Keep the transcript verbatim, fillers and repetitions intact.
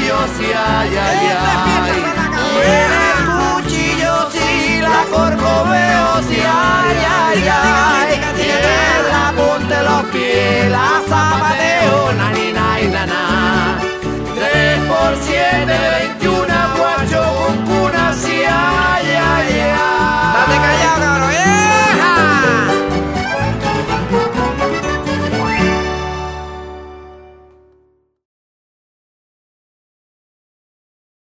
cuchillo sí, ay, ay, ay. Tiene cuchillo sí, la corcoveo sí, ay, ay, ay. Tiene la punta de los pies, la zapateo, na, ni, na, y, na, na. Tres por siete, veinte.